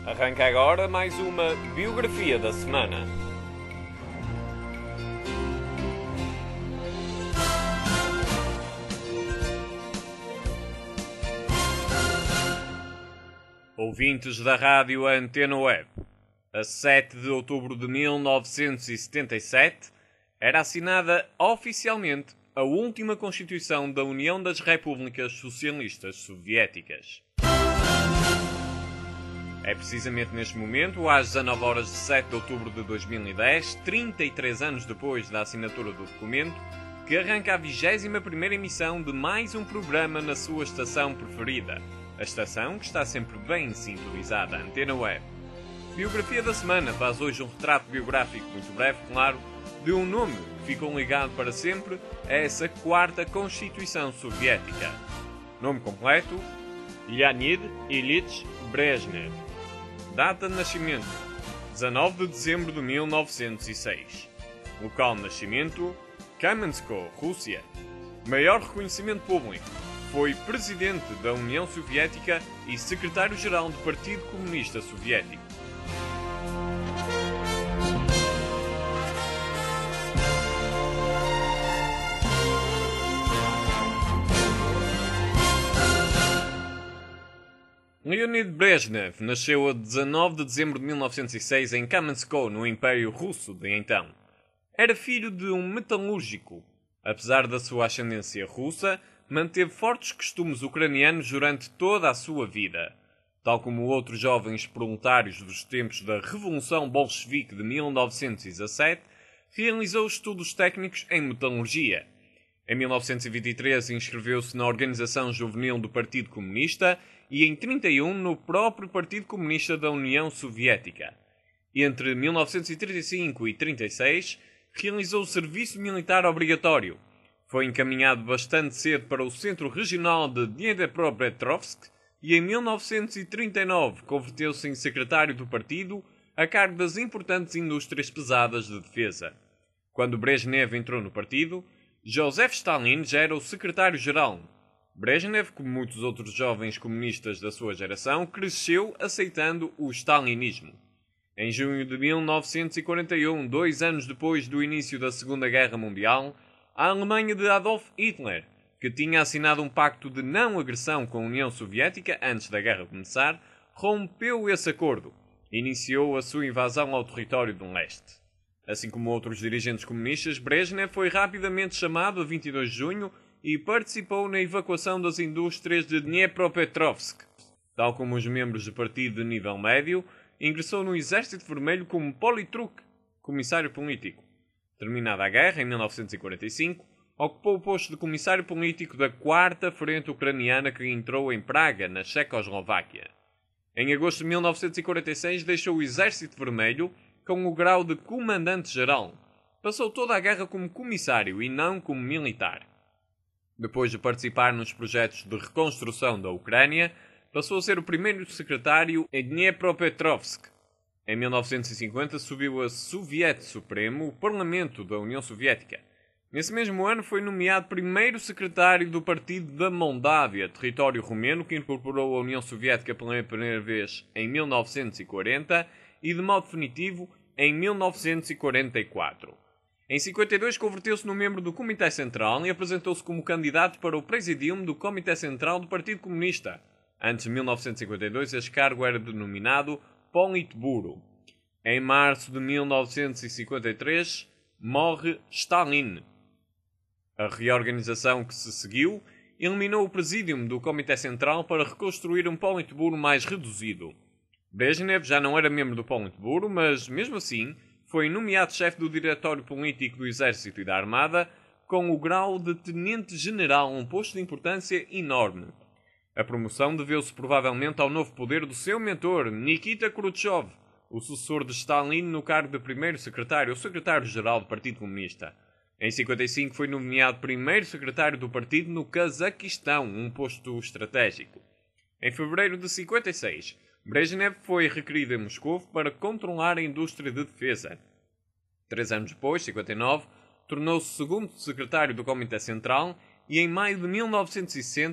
Arranca agora mais uma biografia da semana. Ouvintes da rádio Antena Web, a 7 de outubro de 1977 era assinada oficialmente a última Constituição da União das Repúblicas Socialistas Soviéticas. É precisamente neste momento, às 19 horas de 7 de outubro de 2010, 33 anos depois da assinatura do documento, que arranca a 21ª emissão de mais um programa na sua estação preferida, a estação que está sempre bem sintonizada, a Antena Web. Biografia da semana faz hoje um retrato biográfico muito breve, claro, de um nome que ficou ligado para sempre a essa quarta Constituição Soviética. Nome completo: Leonid Ilyich Brezhnev. Data de nascimento: 19 de dezembro de 1906. Local de nascimento: Kamenskoe, Rússia. Maior reconhecimento público: foi presidente da União Soviética e secretário-geral do Partido Comunista Soviético. Leonid Brezhnev nasceu a 19 de dezembro de 1906 em Kamenskoe, no Império Russo de então. Era filho de um metalúrgico. Apesar da sua ascendência russa, manteve fortes costumes ucranianos durante toda a sua vida. Tal como outros jovens proletários dos tempos da Revolução Bolchevique de 1917, realizou estudos técnicos em metalurgia. Em 1923 inscreveu-se na Organização Juvenil do Partido Comunista e em 1931 no próprio Partido Comunista da União Soviética. Entre 1935 e 1936 realizou o serviço militar obrigatório. Foi encaminhado bastante cedo para o Centro Regional de Dnepropetrovsk e em 1939 converteu-se em secretário do partido a cargo das importantes indústrias pesadas de defesa. Quando Brezhnev entrou no partido, Joseph Stalin já era o secretário-geral. Brezhnev, como muitos outros jovens comunistas da sua geração, cresceu aceitando o stalinismo. Em junho de 1941, 2 anos depois do início da Segunda Guerra Mundial, a Alemanha de Adolf Hitler, que tinha assinado um pacto de não agressão com a União Soviética antes da guerra começar, rompeu esse acordo e iniciou a sua invasão ao território do leste. Assim como outros dirigentes comunistas, Brezhnev foi rapidamente chamado a 22 de junho e participou na evacuação das indústrias de Dnepropetrovsk. Tal como os membros do partido de nível médio, ingressou no Exército Vermelho como politruk, comissário político. Terminada a guerra, em 1945, ocupou o posto de comissário político da 4ª Frente Ucraniana que entrou em Praga, na Checoslováquia. Em agosto de 1946 deixou o Exército Vermelho com o grau de comandante-geral. Passou toda a guerra como comissário e não como militar. Depois de participar nos projetos de reconstrução da Ucrânia, passou a ser o primeiro secretário em Dnepropetrovsk. Em 1950 subiu a Soviet Supremo, o Parlamento da União Soviética. Nesse mesmo ano foi nomeado primeiro secretário do Partido da Moldávia, território romeno que incorporou a União Soviética pela primeira vez em 1940 e de modo definitivo em 1944. Em 52 converteu-se num membro do Comitê Central e apresentou-se como candidato para o Presidium do Comitê Central do Partido Comunista. Antes de 1952 este cargo era denominado Politburo. Em março de 1953 morre Stalin. A reorganização que se seguiu eliminou o Presidium do Comitê Central para reconstruir um Politburo mais reduzido. Brezhnev já não era membro do Politburo, mas mesmo assim foi nomeado chefe do Diretório Político do Exército e da Armada com o grau de Tenente-General, um posto de importância enorme. A promoção deveu-se provavelmente ao novo poder do seu mentor, Nikita Khrushchev, o sucessor de Stalin no cargo de primeiro secretário ou secretário-geral do Partido Comunista. Em 55 foi nomeado primeiro secretário do partido no Cazaquistão, um posto estratégico. Em fevereiro de 56, Brezhnev foi requerido em Moscou para controlar a indústria de defesa. 3 anos depois, 59, tornou-se segundo secretário do Comitê Central e em maio de 1960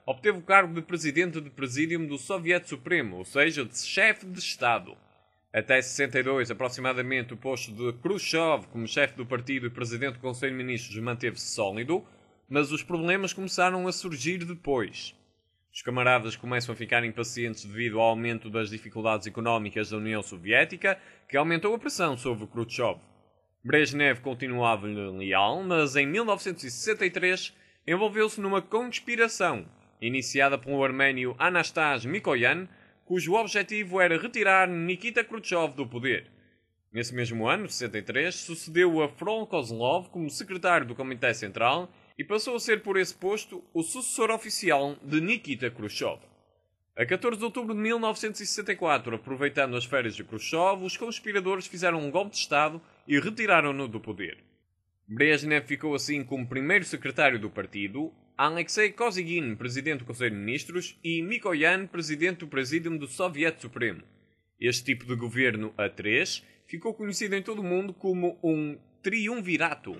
obteve o cargo de presidente de presídium do Soviete Supremo, ou seja, de chefe de Estado. Até 62, aproximadamente, o posto de Khrushchev como chefe do partido e presidente do Conselho de Ministros manteve-se sólido, mas os problemas começaram a surgir depois. Os camaradas começam a ficar impacientes devido ao aumento das dificuldades económicas da União Soviética, que aumentou a pressão sobre Khrushchev. Brezhnev continuava-lhe leal, mas em 1963 envolveu-se numa conspiração, iniciada pelo arménio Anastas Mikoyan, cujo objetivo era retirar Nikita Khrushchev do poder. Nesse mesmo ano, 63, sucedeu a Frol Kozlov como secretário do Comitê Central e passou a ser por esse posto o sucessor oficial de Nikita Khrushchev. A 14 de outubro de 1964, aproveitando as férias de Khrushchev, os conspiradores fizeram um golpe de Estado e retiraram-no do poder. Brezhnev ficou assim como primeiro secretário do partido, Alexei Kosygin, presidente do Conselho de Ministros, e Mikoyan, presidente do Presídium do Soviete Supremo. Este tipo de governo a três ficou conhecido em todo o mundo como um triunvirato.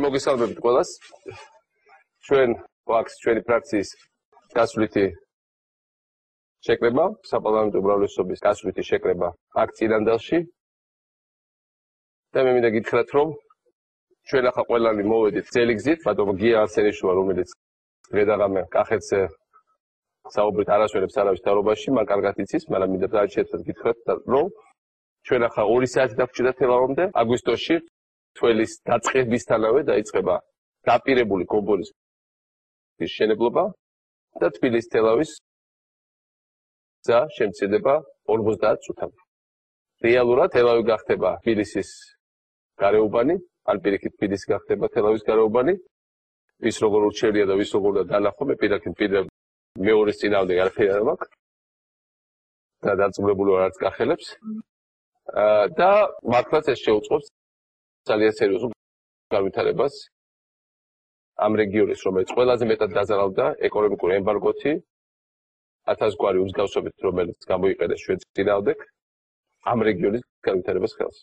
ჩვენ ახლა ყველანი მოვედით ძელი გზით, ბატონო გია არსენიშვილა, რომელიც დღე-დაღამე კახეთზე საუბრით არასვენებს არავის თავრობაში, მან კარგად იცის, მაგრამ მინდა დააჩერდეთ გითხრათ, რომ ჩვენ ახლა 2 საათი დაგვრჩება თელავამდე, აგვისტოში თველის დაწყებისთანავე დაიწყება დაპირებული გომბორის შენებლობა და თბილիս-თელავის გზა შემცირდება 50 წუთამდე. რეალურად თელავი გახდება თბილისის გარეუბანი, ან პირიქით თბილისი გახდება თელავის გარეუბანი. ის როგორ ურჩევლია და ვის როგორ დანახო, მე პირიქით მეორის წინააღმდეგ არაფერი არ მაქვს. და დაწურებული ვარ არც კახელებს. და მართლაც ეს შეუწყობს ძალიან სერიოზულ განვითარებას ამ რეგიონის, რომელიც ყველაზე მეტად დაზარალდა ეკონომიკური ემბარგოთი, 1000 გვარი მსგავსობით, რომელიც გამოიყენეს ჩვენ წინააღმდეგ ამ რეგიონის განვითარებას ხელს.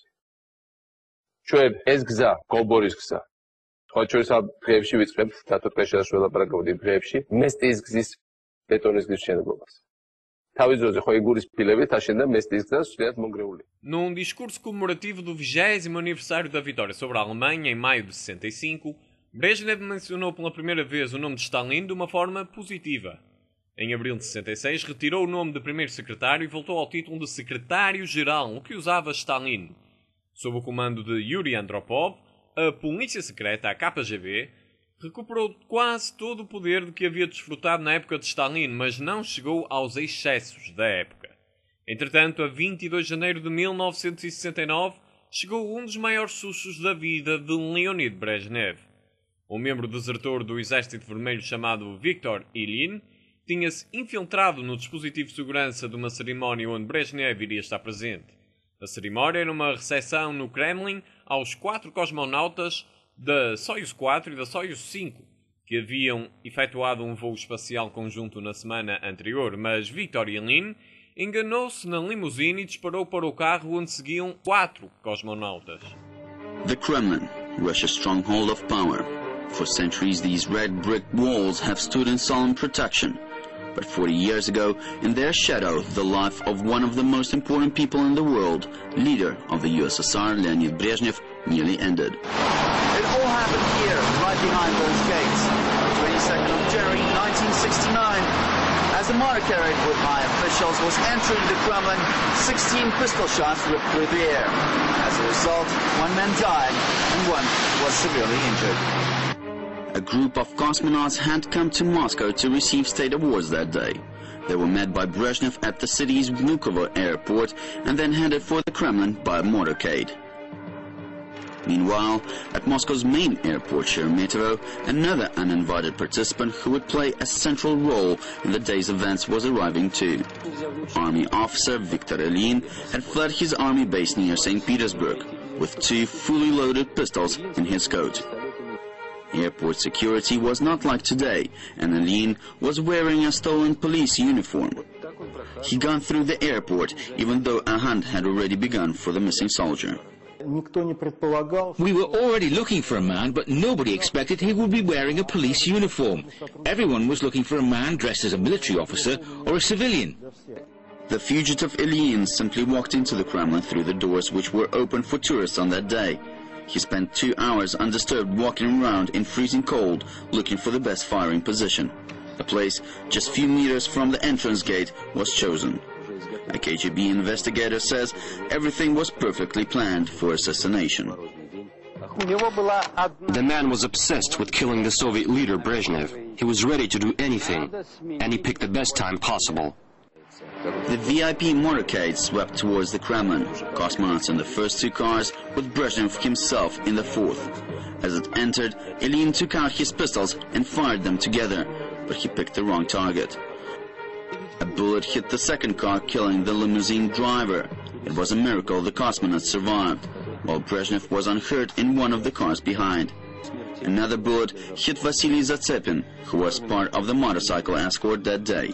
ჩვენ ეს გზა, გომბორის გზა, სხვა ჩვენს დღეებში ვიწყებთ, დათოთქაშას ველაპარაკობთ იმ დღეებში, მესტიის გზის ბეტონის გზის მშენებლობას. Talvez hoje foi Iguris Pilevit, achando mestre de Mongreli. Num discurso comemorativo do 20º aniversário da vitória sobre a Alemanha em maio de 65, Brezhnev mencionou pela primeira vez o nome de Stalin de uma forma positiva. Em abril de 66, retirou o nome de primeiro secretário e voltou ao título de secretário-geral, o que usava Stalin. Sob o comando de Yuri Andropov, a polícia secreta, a KGB, recuperou quase todo o poder de que havia desfrutado na época de Stalin, mas não chegou aos excessos da época. Entretanto, a 22 de janeiro de 1969, chegou um dos maiores sustos da vida de Leonid Brezhnev. Um membro desertor do Exército Vermelho chamado Viktor Ilyin tinha-se infiltrado no dispositivo de segurança de uma cerimónia onde Brezhnev iria estar presente. A cerimónia era uma recepção no Kremlin aos 4 cosmonautas da Soyuz 4 e da Soyuz 5, que haviam efetuado um voo espacial conjunto na semana anterior, mas Viktor Ilyin enganou-se na limusine e disparou para o carro onde seguiam 4 cosmonautas. The Kremlin, Russia's stronghold of power. For centuries, these red brick walls have stood in solemn protection. But 40 years ago, in their shadow, the life of one of the most important people in the world, leader of the USSR, Leonid Brezhnev, nearly ended. It all happened here, right behind those gates, on the 22nd of January 1969. As the motorcarriage with high officials was entering the Kremlin, 16 pistol shots ripped through the air. As a result, 1 man died and 1 was severely injured. A group of cosmonauts had come to Moscow to receive state awards that day. They were met by Brezhnev at the city's Vnukovo airport and then headed for the Kremlin by motorcade. Meanwhile, at Moscow's main airport, Sheremetyevo, another uninvited participant who would play a central role in the day's events was arriving too. Army officer Viktor Ilyin had fled his army base near St. Petersburg with 2 fully loaded pistols in his coat. Airport security was not like today, and Ilyin was wearing a stolen police uniform. He got through the airport, even though a hunt had already begun for the missing soldier. We were already looking for a man, but nobody expected he would be wearing a police uniform. Everyone was looking for a man dressed as a military officer or a civilian. The fugitive Ilyin simply walked into the Kremlin through the doors which were open for tourists on that day. He spent 2 hours undisturbed walking around in freezing cold, looking for the best firing position. A place just few meters from the entrance gate was chosen. A KGB investigator says everything was perfectly planned for assassination. The man was obsessed with killing the Soviet leader Brezhnev. He was ready to do anything, and he picked the best time possible. The VIP motorcade swept towards the Kremlin, cosmonauts in the first 2 cars, with Brezhnev himself in the 4th. As it entered, Ilyin took out his pistols and fired them together, but he picked the wrong target. A bullet hit the second car, killing the limousine driver. It was a miracle the cosmonauts survived, while Brezhnev was unhurt in one of the cars behind. Another bullet hit Vasily Zatsepin, who was part of the motorcycle escort that day.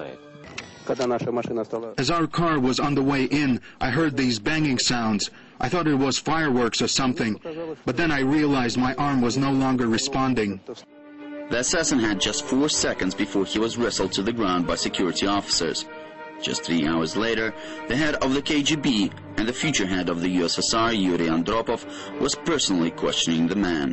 As our car was on the way in, I heard these banging sounds. I thought it was fireworks or something, but then I realized my arm was no longer responding. The assassin had just 4 seconds before he was wrestled to the ground by security officers. Just 3 hours later, the head of the KGB and the future head of the USSR, Yuri Andropov, was personally questioning the man.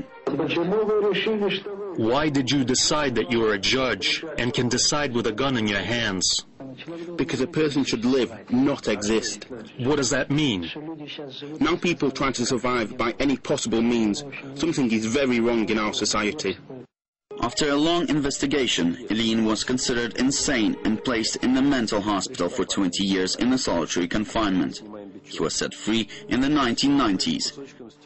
Why did you decide that you are a judge and can decide with a gun in your hands? Because a person should live, not exist. What does that mean? Now people try to survive by any possible means. Something is very wrong in our society. After a long investigation, Ilyin was considered insane and placed in a mental hospital for 20 years in a solitary confinement. He was set free in the 1990s.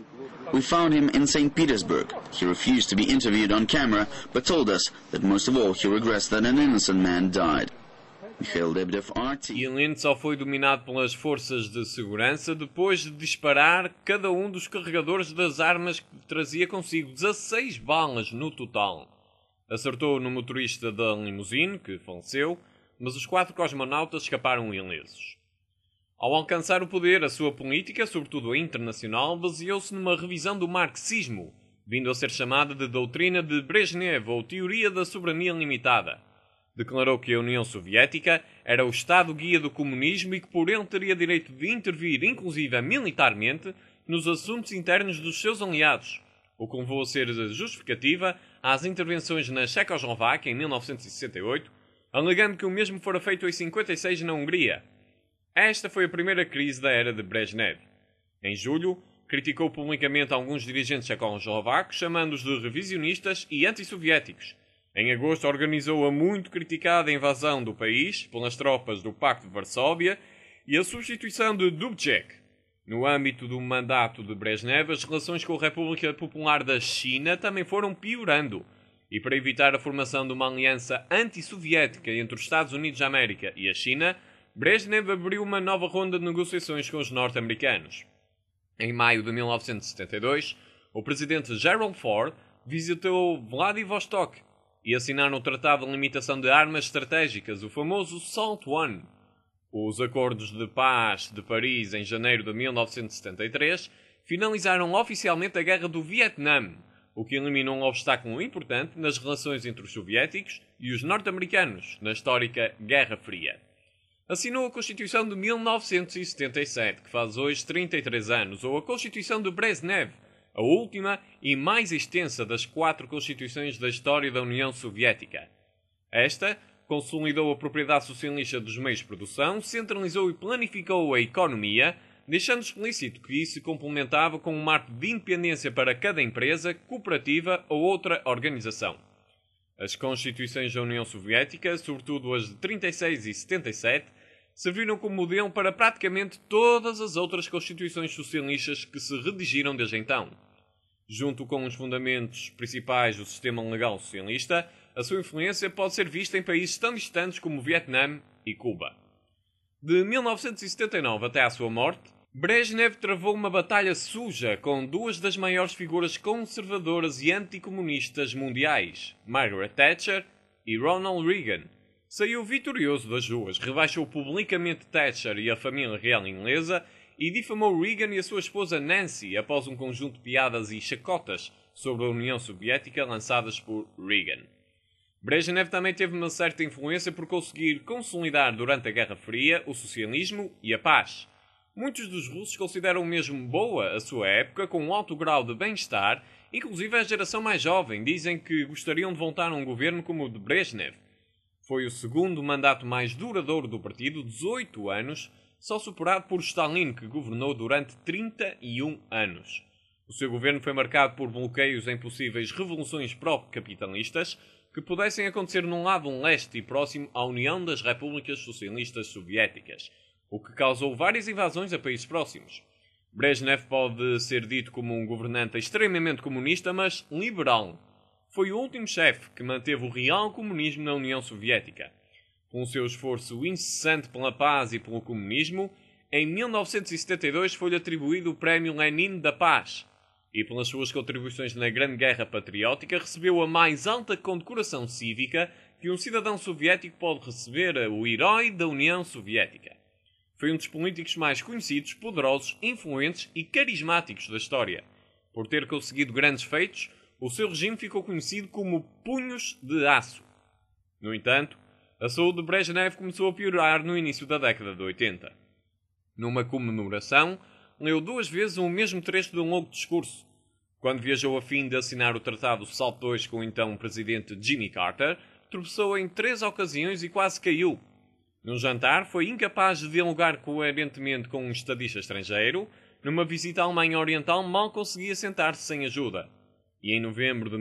We found him in St. Petersburg. He refused to be interviewed on camera, but told us that most of all he regrets that an innocent man died. Mikhail Lebedev, RT. Ilyin só foi dominado pelas forças de segurança depois de disparar cada um dos carregadores das armas que trazia consigo, 16 balas no total. Acertou no motorista da limusine, que faleceu, mas os 4 cosmonautas escaparam ilesos. Ao alcançar o poder, a sua política, sobretudo a internacional, baseou-se numa revisão do marxismo, vindo a ser chamada de doutrina de Brezhnev ou teoria da soberania limitada. Declarou que a União Soviética era o Estado-guia do comunismo e que por ele teria direito de intervir, inclusive militarmente, nos assuntos internos dos seus aliados, o que levou a ser justificativa às intervenções na Checoslováquia em 1968, alegando que o mesmo fora feito em 56 na Hungria. Esta foi a primeira crise da era de Brezhnev. Em julho, criticou publicamente alguns dirigentes checoslovacos, chamando-os de revisionistas e antissoviéticos. Em agosto, organizou a muito criticada invasão do país pelas tropas do Pacto de Varsóvia e a substituição de Dubček. No âmbito do mandato de Brezhnev, as relações com a República Popular da China também foram piorando. E para evitar a formação de uma aliança antissoviética entre os Estados Unidos da América e a China, Brezhnev abriu uma nova ronda de negociações com os norte-americanos. Em maio de 1972, o presidente Gerald Ford visitou Vladivostok e assinaram o Tratado de Limitação de Armas Estratégicas, o famoso SALT I. Os acordos de paz de Paris em janeiro de 1973 finalizaram oficialmente a Guerra do Vietnã, o que eliminou um obstáculo importante nas relações entre os soviéticos e os norte-americanos na histórica Guerra Fria. Assinou a Constituição de 1977, que faz hoje 33 anos, ou a Constituição de Brezhnev, a última e mais extensa das 4 constituições da história da União Soviética. Esta consolidou a propriedade socialista dos meios de produção, centralizou e planificou a economia, deixando explícito que isso se complementava com um marco de independência para cada empresa, cooperativa ou outra organização. As constituições da União Soviética, sobretudo as de 36 e 77, serviram como modelo para praticamente todas as outras constituições socialistas que se redigiram desde então. Junto com os fundamentos principais do sistema legal socialista, a sua influência pode ser vista em países tão distantes como o Vietnã e Cuba. De 1979 até à sua morte, Brezhnev travou uma batalha suja com 2 das maiores figuras conservadoras e anticomunistas mundiais, Margaret Thatcher e Ronald Reagan. Saiu vitorioso das ruas, rebaixou publicamente Thatcher e a família real inglesa e difamou Reagan e a sua esposa Nancy após um conjunto de piadas e chacotas sobre a União Soviética lançadas por Reagan. Brezhnev também teve uma certa influência por conseguir consolidar durante a Guerra Fria o socialismo e a paz. Muitos dos russos consideram mesmo boa a sua época, com um alto grau de bem-estar, inclusive a geração mais jovem dizem que gostariam de voltar a um governo como o de Brezhnev. Foi o segundo mandato mais duradouro do partido, 18 anos, só superado por Stalin, que governou durante 31 anos. O seu governo foi marcado por bloqueios em possíveis revoluções pró-capitalistas que pudessem acontecer num lado leste e próximo à União das Repúblicas Socialistas Soviéticas, o que causou várias invasões a países próximos. Brezhnev pode ser dito como um governante extremamente comunista, mas liberal. Foi o último chefe que manteve o real comunismo na União Soviética. Com o seu esforço incessante pela paz e pelo comunismo, em 1972 foi-lhe atribuído o Prémio Lenin da Paz, e pelas suas contribuições na Grande Guerra Patriótica recebeu a mais alta condecoração cívica que um cidadão soviético pode receber, o Herói da União Soviética. Foi um dos políticos mais conhecidos, poderosos, influentes e carismáticos da história. Por ter conseguido grandes feitos, o seu regime ficou conhecido como Punhos de Aço. No entanto, a saúde de Brezhnev começou a piorar no início da década de 80. Numa comemoração, leu 2 vezes o mesmo trecho de um longo discurso. Quando viajou a fim de assinar o Tratado SALT II com o então presidente Jimmy Carter, tropeçou em 3 ocasiões e quase caiu. Num jantar, foi incapaz de dialogar coerentemente com um estadista estrangeiro. Numa visita à Alemanha Oriental, mal conseguia sentar-se sem ajuda. E em novembro de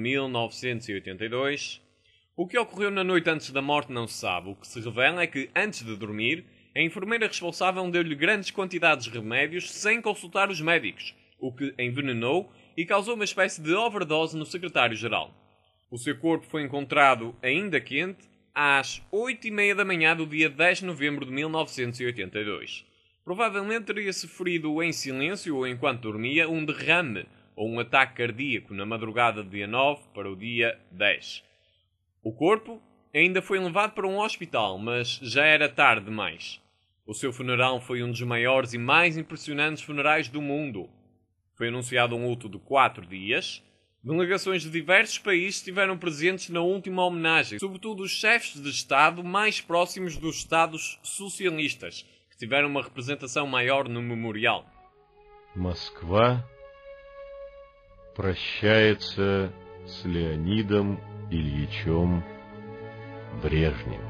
1982, o que ocorreu na noite antes da morte não se sabe. O que se revela é que, antes de dormir, a enfermeira responsável deu-lhe grandes quantidades de remédios sem consultar os médicos, o que envenenou e causou uma espécie de overdose no secretário-geral. O seu corpo foi encontrado ainda quente às 8h30 da manhã do dia 10 de novembro de 1982. Provavelmente teria sofrido em silêncio ou enquanto dormia um derrame ou um ataque cardíaco na madrugada do dia 9 para o dia 10. O corpo ainda foi levado para um hospital, mas já era tarde demais. O seu funeral foi um dos maiores e mais impressionantes funerais do mundo. Foi anunciado um luto de 4 dias. Delegações de diversos países estiveram presentes na última homenagem, sobretudo os chefes de Estado mais próximos dos Estados socialistas, que tiveram uma representação maior no memorial. Москва прощается с Леонидом Ильичем Брежневым.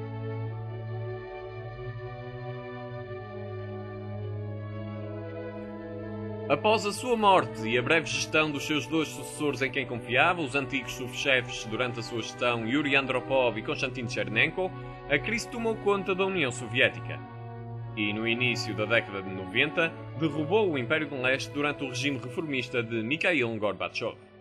Após a sua morte e a breve gestão dos seus 2 sucessores em quem confiava, os antigos subchefes durante a sua gestão Yuri Andropov e Konstantin Chernenko, a crise tomou conta da União Soviética. E no início da década de 90, derrubou o Império do Leste durante o regime reformista de Mikhail Gorbachev.